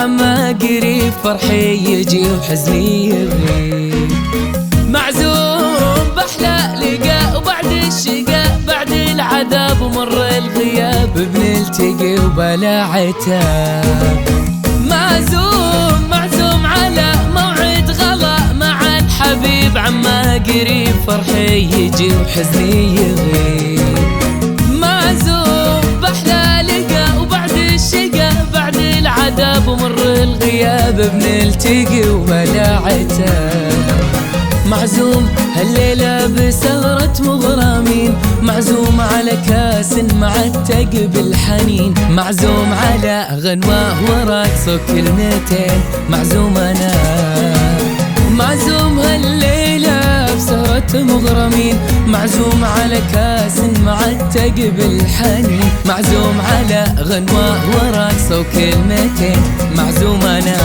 عما قريب فرحي يجي وحزني يغيب. معزوم بأحلى لقاء وبعد الشقاء بعد العذاب ومر الغياب بنلتقي وبلا عتاب. معزوم على موعد غلا مع الحبيب عما قريب فرحي يجي وحزني يغيب. معزوم بأحلى لقاء وبعد الشقاء بعد العذاب ومر الغياب بنلتقي وبلا عتاب. معزوم هالليلة بسهرة مغرمين، معزوم على كاس معتق بالحنين، معزوم على غنوة ورقص وكلمتين، معزوم أنا. معزوم هالليلة بسهرة مغرمين، معزوم على كاس معتق بالحنين، معزوم على غنوة ورقص وكلمتين، معزوم أنا.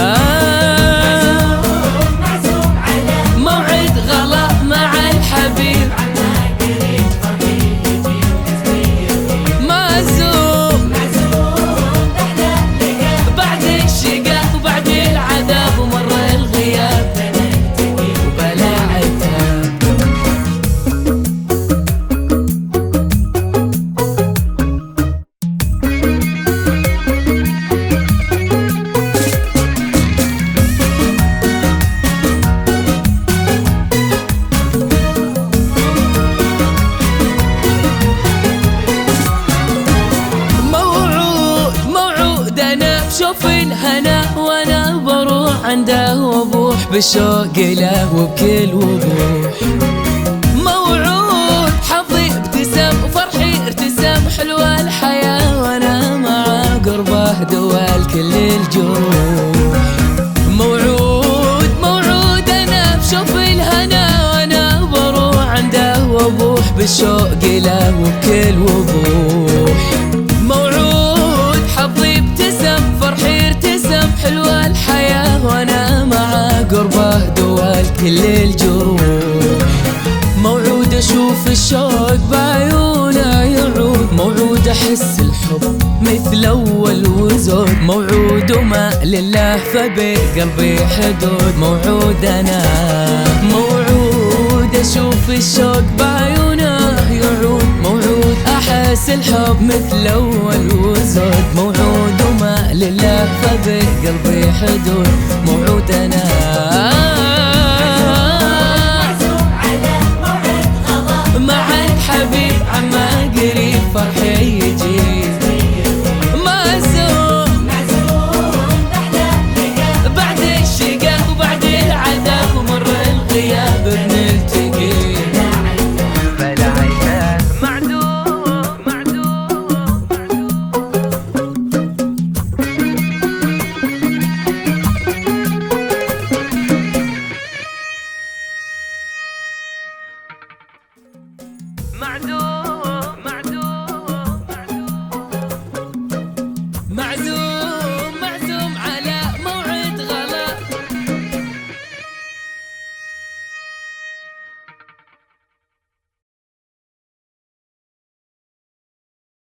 موعد غلا مع الحبيب معزوم بعد الشقاء وبعد العذاب ومر الغياب وبلا عتاب. شوف الهنا وانا بروح عنده وبوح بالشوق له وبكل وضوح. موعود حظي ابتسم وفرحي ارتسم حلوة الحياة وانا مع قربه دوال كل الجروح. موعود انا بشوف الهنا وانا بروح عنده وبوح بالشوق له وبكل وضوح. موعود حظي ابتسم فرحي ارتسم حلوة الحياة وانا مع قربه دوال كل الجروح. موعود اشوف الشوق بعيونه يعود، موعود احس الحب مثل اول وزود، موعود وما لله فبقلبي حدود، موعود انا. موعود اشوف الشوق بعيونه يعود، موعود احس الحب مثل اول وزود، موعود وما لله فبقلبي حدود، موعود انا. مع الحبيب عما قريب فرحي